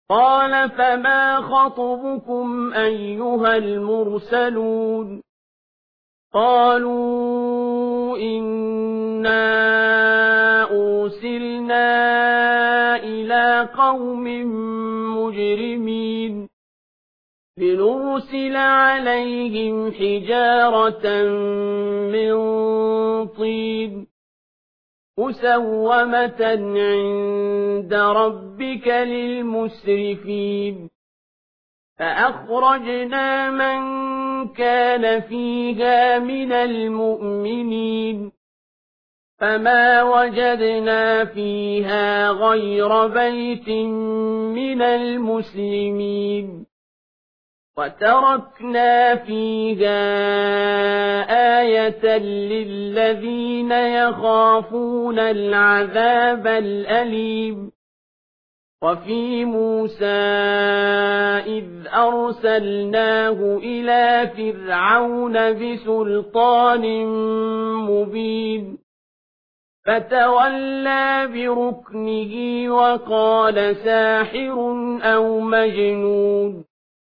قال فما خطبكم أيها المرسلون قالوا إنا أرسلنا إلى قوم مجرمين لنرسل عليهم حجارة من طين مسومة عند ربك للمسرفين فأخرجنا من كان فيها من المؤمنين فما وجدنا فيها غير بيت من المسلمين وتركنا فيها آية للذين يخافون العذاب الأليم وفي موسى إذ أرسلناه إلى فرعون بسلطان مبين فتولى بركنه وقال ساحر أو مجنون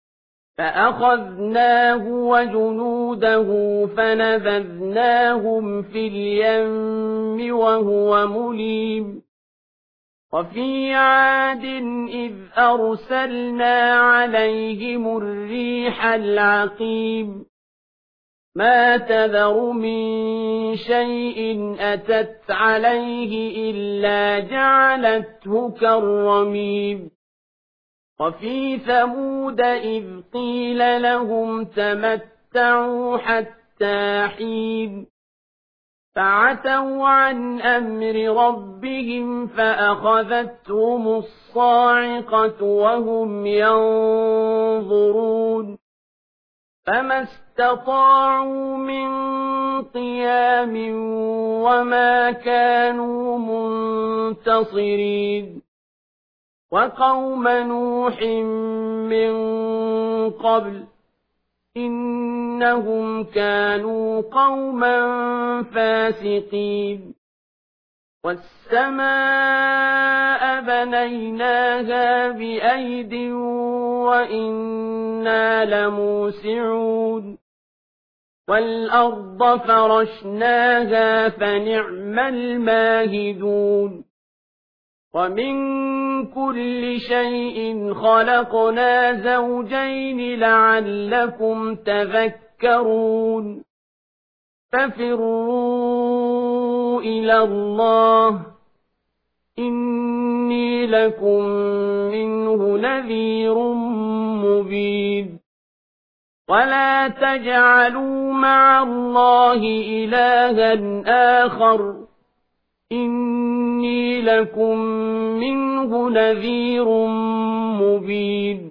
فأخذناه وجنوده فنبذناهم في اليم وهو مليم وفي عاد إذ أرسلنا عليهم الريح العقيم ما تذر من شيء أتت عليه إلا جعلته كالرميم وفي ثمود إذ قيل لهم تمتعوا حتى حين فعتوا عن أمر ربهم فأخذتهم الصاعقة وهم ينظرون فما استطاعوا من قيام وما كانوا منتصرين وقوم نوح من قبل إنهم كانوا قوما فاسقين والسماء بنيناها بأيد وإنا لموسعون والأرض فرشناها فنعم الماهدون ومن كل شيء خلقنا زوجين لعلكم تذكرون ففروا إلى الله إني لكم منه نذير مبين ولا تجعلوا مع الله إلها آخر إني لكم منه نذير مبين